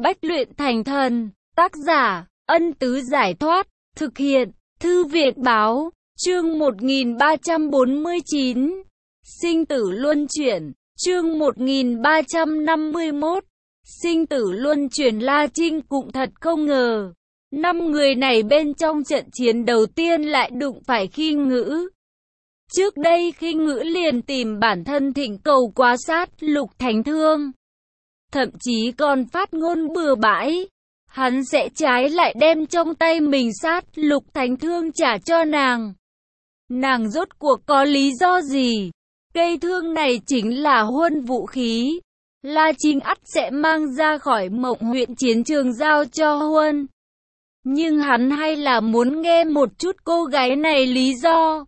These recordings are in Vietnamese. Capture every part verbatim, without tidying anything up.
Bách luyện thành thần. Tác giả, Ân Tứ Giải Thoát. Thực hiện, Thư viện Báo. Chương một nghìn ba trăm bốn mươi chín. Sinh tử luân chuyển. Chương một nghìn ba trăm năm mươi mốt. Sinh tử luân chuyển. La Trinh cũng thật không ngờ. Năm người này bên trong trận chiến đầu tiên lại đụng phải Khinh Ngữ. Trước đây Khinh Ngữ liền tìm bản thân thỉnh cầu quá sát Lục Thánh Thương. Thậm chí còn phát ngôn bừa bãi. Hắn sẽ trái lại đem trong tay mình sát Lục Thánh Thương trả cho nàng. Nàng rốt cuộc có lý do gì? Cây thương này chính là huân vũ khí. La Trinh ắt sẽ mang ra khỏi Mộng huyện chiến trường giao cho huân. Nhưng hắn hay là muốn nghe một chút cô gái này lý do.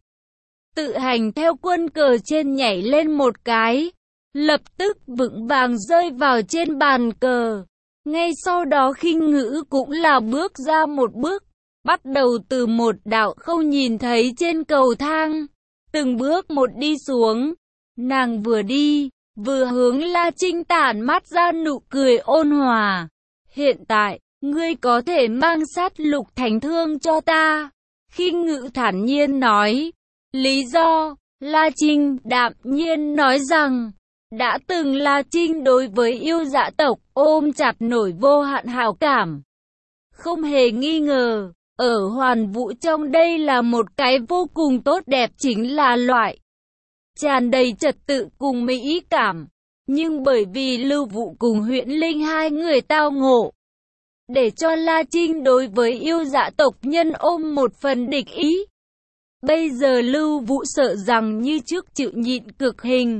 Tự hành theo quân cờ trên nhảy lên một cái. Lập tức vững vàng rơi vào trên bàn cờ. Ngay sau đó Khinh Ngữ cũng là bước ra một bước. Bắt đầu từ một đạo không nhìn thấy trên cầu thang. Từng bước một đi xuống. Nàng vừa đi, vừa hướng La Trinh tản mắt ra nụ cười ôn hòa. Hiện tại, ngươi có thể mang sát Lục Thánh Thương cho ta. Khinh Ngữ thản nhiên nói. Lý do, La Trinh đạm nhiên nói rằng, đã từng La Trinh đối với yêu dạ tộc ôm chặt nổi vô hạn hảo cảm. Không hề nghi ngờ, ở hoàn vũ trong đây là một cái vô cùng tốt đẹp, chính là loại tràn đầy trật tự cùng mỹ cảm. Nhưng bởi vì Lưu Vũ cùng Huyễn Linh hai người tao ngộ, để cho La Trinh đối với yêu dạ tộc nhân ôm một phần địch ý. Bây giờ Lưu Vũ sợ rằng như trước chịu nhịn cực hình.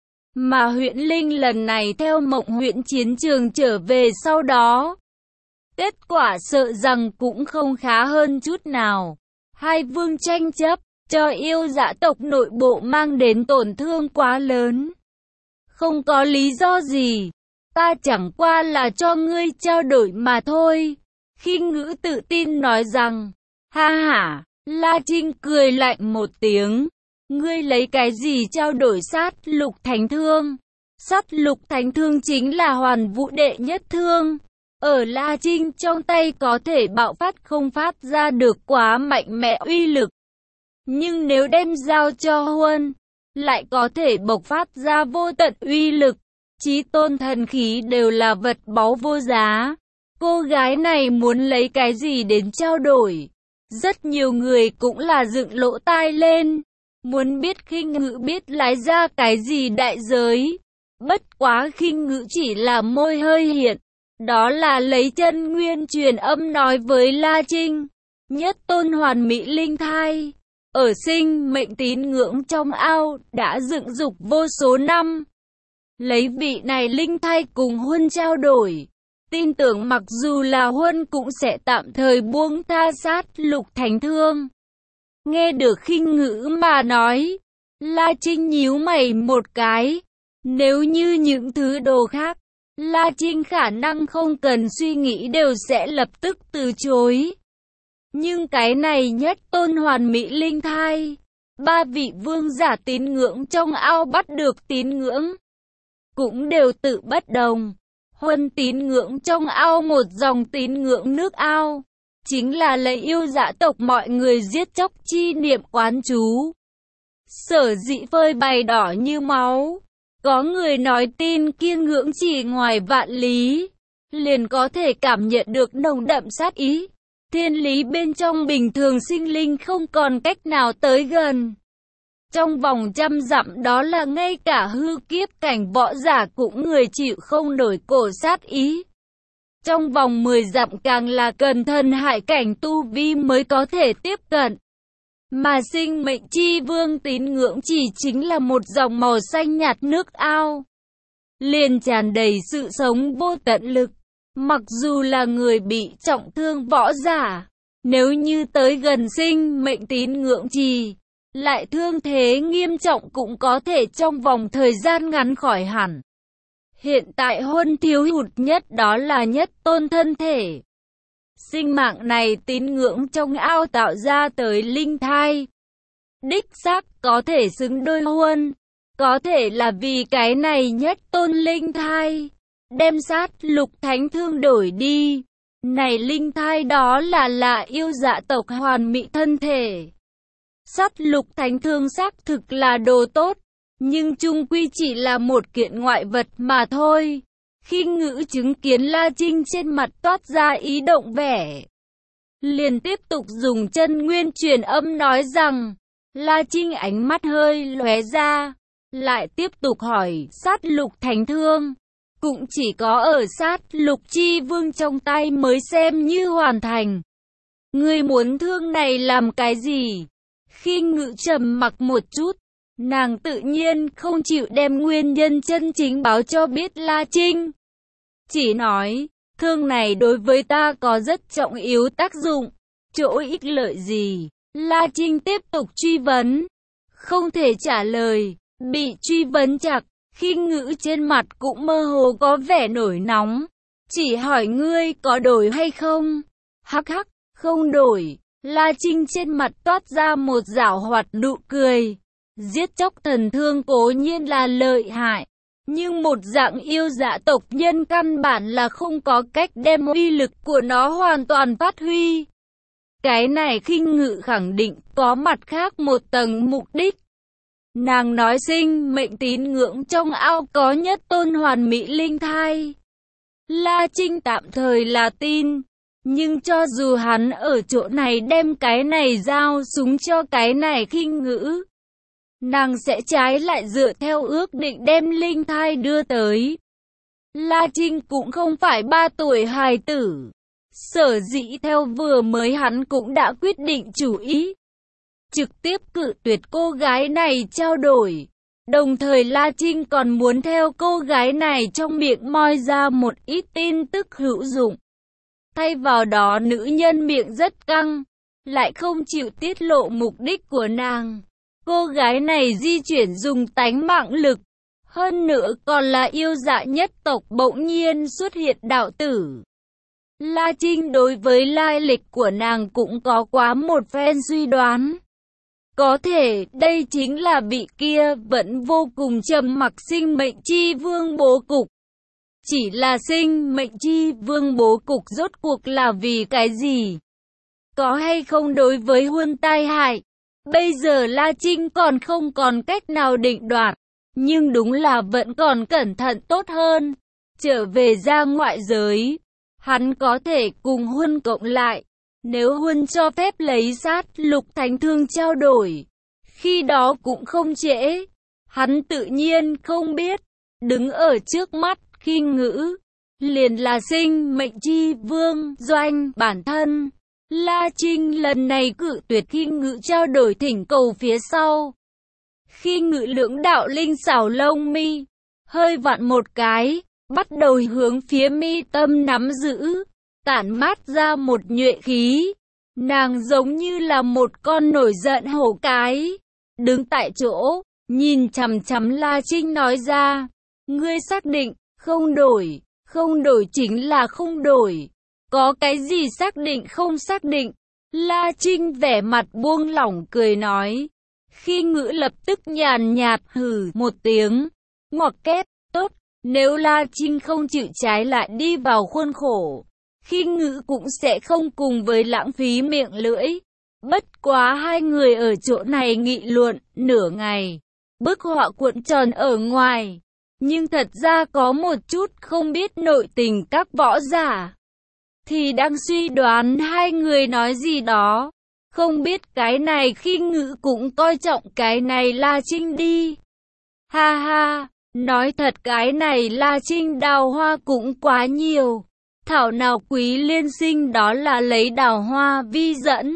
Mà Huyễn Linh lần này theo Mộng huyện chiến trường trở về sau đó, kết quả sợ rằng cũng không khá hơn chút nào. Hai vương tranh chấp, cho yêu dạ tộc nội bộ mang đến tổn thương quá lớn. Không có lý do gì, ta chẳng qua là cho ngươi trao đổi mà thôi. Khinh Ngữ tự tin nói rằng, ha ha. La Trinh cười lạnh một tiếng. Ngươi lấy cái gì trao đổi sát Lục Thánh Thương? Sát Lục Thánh Thương chính là hoàn vũ đệ nhất thương. Ở La Trinh trong tay có thể bạo phát không phát ra được quá mạnh mẽ uy lực. Nhưng nếu đem giao cho huân, lại có thể bộc phát ra vô tận uy lực. Chí tôn thần khí đều là vật báu vô giá. Cô gái này muốn lấy cái gì đến trao đổi? Rất nhiều người cũng là dựng lỗ tai lên. Muốn biết Khinh Ngữ biết lái ra cái gì đại giới. Bất quá Khinh Ngữ chỉ là môi hơi hiện. Đó là lấy chân nguyên truyền âm nói với La Trinh. Nhất tôn hoàn mỹ linh thai. Ở sinh mệnh tín ngưỡng trong ao đã dựng dục vô số năm. Lấy vị này linh thai cùng huân trao đổi. Tin tưởng mặc dù là huân cũng sẽ tạm thời buông tha sát Lục Thánh Thương. Nghe được Khinh Ngữ mà nói, La Trinh nhíu mày một cái. Nếu như những thứ đồ khác, La Trinh khả năng không cần suy nghĩ đều sẽ lập tức từ chối. Nhưng cái này nhất tôn hoàn mỹ linh thai, ba vị vương giả tín ngưỡng trong ao bắt được tín ngưỡng, cũng đều tự bất đồng. Huân tín ngưỡng trong ao một dòng tín ngưỡng nước ao, chính là lấy yêu dạ tộc mọi người giết chóc chi niệm quán chú. Sở dĩ phơi bày đỏ như máu. Có người nói tin kiên ngưỡng chỉ ngoài vạn lý, liền có thể cảm nhận được nồng đậm sát ý. Thiên lý bên trong bình thường sinh linh không còn cách nào tới gần. Trong vòng trăm dặm đó là ngay cả hư kiếp cảnh võ giả cũng người chịu không nổi cổ sát ý. Trong vòng mười dặm càng là cần thần hải cảnh tu vi mới có thể tiếp cận. Mà sinh mệnh chi vương tín ngưỡng chỉ chính là một dòng màu xanh nhạt nước ao. Liền tràn đầy sự sống vô tận lực. Mặc dù là người bị trọng thương võ giả, nếu như tới gần sinh mệnh tín ngưỡng trì, lại thương thế nghiêm trọng cũng có thể trong vòng thời gian ngắn khỏi hẳn. Hiện tại huân thiếu hụt nhất đó là nhất tôn thân thể. Sinh mạng này tín ngưỡng trong ao tạo ra tới linh thai. Đích xác có thể xứng đôi huân. Có thể là vì cái này nhất tôn linh thai đem sát lục thánh thương đổi đi. Này linh thai đó là là yêu dạ tộc hoàn mỹ thân thể. Sát lục thánh thương xác thực là đồ tốt, nhưng chung quy chỉ là một kiện ngoại vật mà thôi. Khi Ngữ chứng kiến La Trinh trên mặt toát ra ý động vẻ, liền tiếp tục dùng chân nguyên truyền âm nói rằng, La Trinh ánh mắt hơi lóe ra, lại tiếp tục hỏi, sát lục thánh thương, cũng chỉ có ở sát lục chi vương trong tay mới xem như hoàn thành. Ngươi muốn thương này làm cái gì? Khi Ngữ trầm mặc một chút, nàng tự nhiên không chịu đem nguyên nhân chân chính báo cho biết La Trinh. Chỉ nói, thương này đối với ta có rất trọng yếu tác dụng, chỗ ích lợi gì? La Trinh tiếp tục truy vấn, không thể trả lời, bị truy vấn chặt, khi Ngữ trên mặt cũng mơ hồ có vẻ nổi nóng. Chỉ hỏi ngươi có đổi hay không? Hắc hắc, không đổi. La Trinh trên mặt toát ra một giảo hoạt nụ cười. Giết chóc thần thương cố nhiên là lợi hại, nhưng một dạng yêu dạ tộc nhân căn bản là không có cách đem uy lực của nó hoàn toàn phát huy. Cái này Khinh Ngự khẳng định có mặt khác một tầng mục đích. Nàng nói sinh mệnh tín ngưỡng trong ao có nhất tôn hoàn mỹ linh thai. La Trinh tạm thời là tin, nhưng cho dù hắn ở chỗ này đem cái này giao súng cho cái này Khinh Ngữ, nàng sẽ trái lại dựa theo ước định đem linh thai đưa tới. La Trinh cũng không phải ba tuổi hài tử, sở dĩ theo vừa mới hắn cũng đã quyết định chủ ý, trực tiếp cự tuyệt cô gái này trao đổi. Đồng thời La Trinh còn muốn theo cô gái này trong miệng moi ra một ít tin tức hữu dụng. Thay vào đó nữ nhân miệng rất căng, lại không chịu tiết lộ mục đích của nàng. Cô gái này di chuyển dùng tánh mạng lực, hơn nữa còn là yêu dạ nhất tộc bỗng nhiên xuất hiện đạo tử. La Trinh đối với lai lịch của nàng cũng có quá một phen suy đoán. Có thể đây chính là vị kia vẫn vô cùng trầm mặc sinh mệnh chi vương bố cục. Chỉ là sinh mệnh chi vương bố cục rốt cuộc là vì cái gì? Có hay không đối với Huân tai hại? Bây giờ La Trinh còn không còn cách nào định đoạt, nhưng đúng là vẫn còn cẩn thận tốt hơn. Trở về ra ngoại giới, hắn có thể cùng Huân cộng lại. Nếu Huân cho phép lấy sát lục thánh thương trao đổi, khi đó cũng không trễ. Hắn tự nhiên không biết, đứng ở trước mắt Khinh Ngữ, liền là sinh mệnh chi vương doanh bản thân. La Trinh lần này cự tuyệt Khinh Ngữ trao đổi thỉnh cầu phía sau. Khinh Ngữ lưỡng đạo linh xảo lông mi, hơi vặn một cái, bắt đầu hướng phía mi tâm nắm giữ, tản mát ra một nhuệ khí. Nàng giống như là một con nổi giận hổ cái, đứng tại chỗ, nhìn chằm chằm La Trinh nói ra, ngươi xác định, không đổi, không đổi chính là không đổi. Có cái gì xác định không xác định? La Trinh vẻ mặt buông lỏng cười nói. Khinh Ngữ lập tức nhàn nhạt hừ một tiếng, ngoặc kép, tốt, nếu La Trinh không chịu trái lại đi vào khuôn khổ, Khinh Ngữ cũng sẽ không cùng với lãng phí miệng lưỡi. Bất quá hai người ở chỗ này nghị luận nửa ngày, bức họa cuộn tròn ở ngoài, nhưng thật ra có một chút không biết nội tình các võ giả, thì đang suy đoán hai người nói gì đó. Không biết cái này Khinh Ngữ cũng coi trọng cái này La Trinh đi. Ha ha, nói thật cái này La Trinh đào hoa cũng quá nhiều. Thảo nào Quý Liên Sinh đó là lấy đào hoa vi dẫn,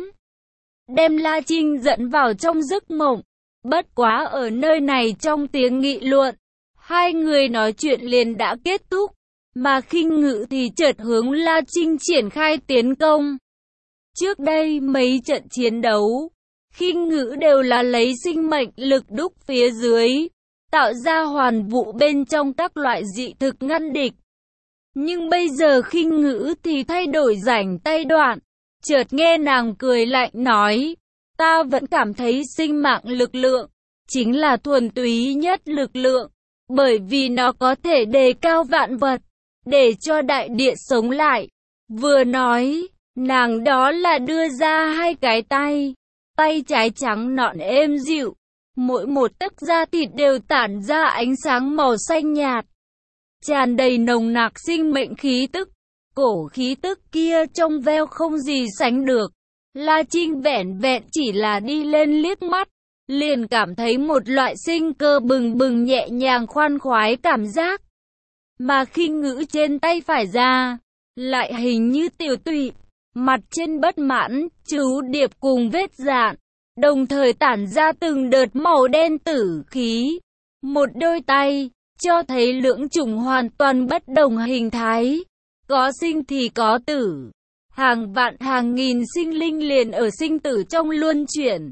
đem La Trinh dẫn vào trong giấc mộng. Bất quá ở nơi này trong tiếng nghị luận, hai người nói chuyện liền đã kết thúc, mà Khinh Ngữ thì chợt hướng La Trinh triển khai tiến công. Trước đây mấy trận chiến đấu, Khinh Ngữ đều là lấy sinh mệnh lực đúc phía dưới, tạo ra hoàn vũ bên trong các loại dị thực ngăn địch. Nhưng bây giờ Khinh Ngữ thì thay đổi rảnh tay đoạn, chợt nghe nàng cười lạnh nói, ta vẫn cảm thấy sinh mạng lực lượng chính là thuần túy nhất lực lượng, bởi vì nó có thể đề cao vạn vật. để cho đại địa sống lại. Vừa nói, nàng đó là đưa ra hai cái tay, tay trái trắng nõn êm dịu, mỗi một tấc da thịt đều tản ra ánh sáng màu xanh nhạt, tràn đầy nồng nặc sinh mệnh khí tức. Cổ khí tức kia trong veo không gì sánh được. La Trinh vẻn vẹn chỉ là đi lên liếc mắt, liền cảm thấy một loại sinh cơ bừng bừng nhẹ nhàng khoan khoái cảm giác. Mà khinh ngữ trên tay phải ra, lại hình như tiểu tụy, mặt trên bất mãn, chú điệp cùng vết dạn, đồng thời tản ra từng đợt màu đen tử khí. Một đôi tay, cho thấy lưỡng chủng hoàn toàn bất đồng hình thái, có sinh thì có tử. Hàng vạn hàng nghìn sinh linh liền ở sinh tử trong luân chuyển.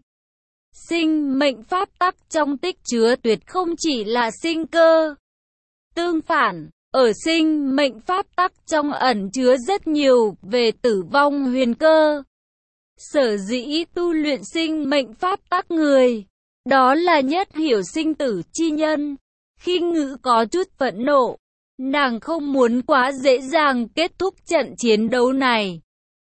Sinh mệnh pháp tắc trong tích chứa tuyệt không chỉ là sinh cơ. Tương phản, ở sinh mệnh pháp tắc trong ẩn chứa rất nhiều về tử vong huyền cơ. Sở dĩ tu luyện sinh mệnh pháp tắc người, đó là nhất hiểu sinh tử chi nhân. Khinh ngữ có chút phẫn nộ, nàng không muốn quá dễ dàng kết thúc trận chiến đấu này.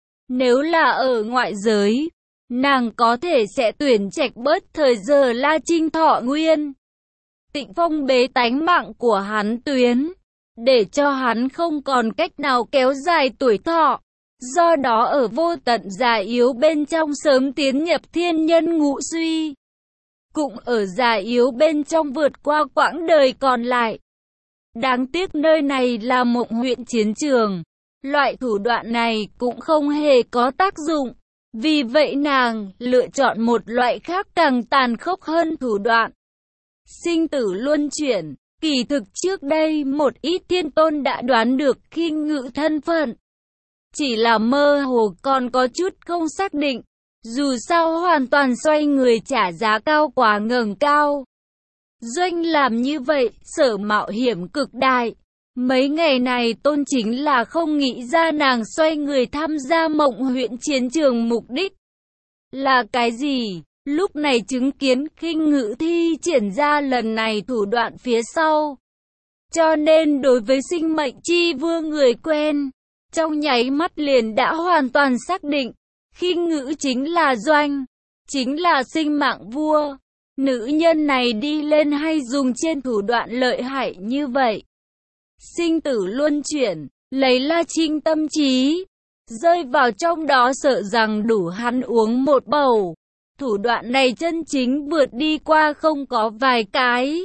Nếu là ở ngoại giới, nàng có thể sẽ tuyển trạch bớt thời giờ La Trinh thọ nguyên, Tịnh Phong bế tánh mạng của hắn tuyến, để cho hắn không còn cách nào kéo dài tuổi thọ. Do đó ở vô tận già yếu bên trong sớm tiến nhập thiên nhân ngũ suy, cũng ở già yếu bên trong vượt qua quãng đời còn lại. Đáng tiếc nơi này là Mộng huyện chiến trường, loại thủ đoạn này cũng không hề có tác dụng. Vì vậy nàng lựa chọn một loại khác càng tàn khốc hơn thủ đoạn. Sinh tử luân chuyển. Kỳ thực trước đây một ít thiên tôn đã đoán được khinh ngữ thân phận, chỉ là mơ hồ còn có chút không xác định. Dù sao hoàn toàn xoay người trả giá cao quá ngẩng cao. Doanh làm như vậy, sở mạo hiểm cực đại. Mấy ngày này tôn chính là không nghĩ ra nàng xoay người tham gia Mộng huyện chiến trường mục đích là cái gì. Lúc này chứng kiến khinh ngữ thi triển ra lần này thủ đoạn phía sau. Cho nên đối với sinh mệnh chi vương người quen, trong nháy mắt liền đã hoàn toàn xác định. Khinh ngữ chính là Doanh, chính là sinh mạng vua. Nữ nhân này đi lên hay dùng trên thủ đoạn lợi hại như vậy. Sinh tử luân chuyển, lấy La Trinh tâm trí, rơi vào trong đó sợ rằng đủ hắn uống một bầu. Thủ đoạn này chân chính vượt đi qua không có vài cái.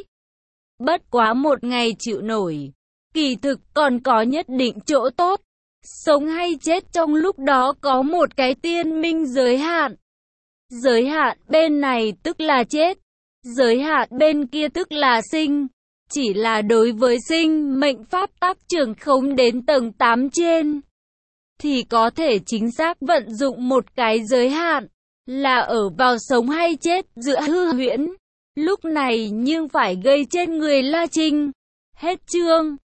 Bất quá một ngày chịu nổi, kỳ thực còn có nhất định chỗ tốt. Sống hay chết trong lúc đó có một cái tiên minh giới hạn. Giới hạn bên này tức là chết, giới hạn bên kia tức là sinh. Chỉ là đối với sinh mệnh pháp tắc trưởng khống đến tầng tám trên, thì có thể chính xác vận dụng một cái giới hạn, là ở vào sống hay chết giữa hư huyễn. Lúc này nhưng phải gây trên người La Trinh. Hết chương.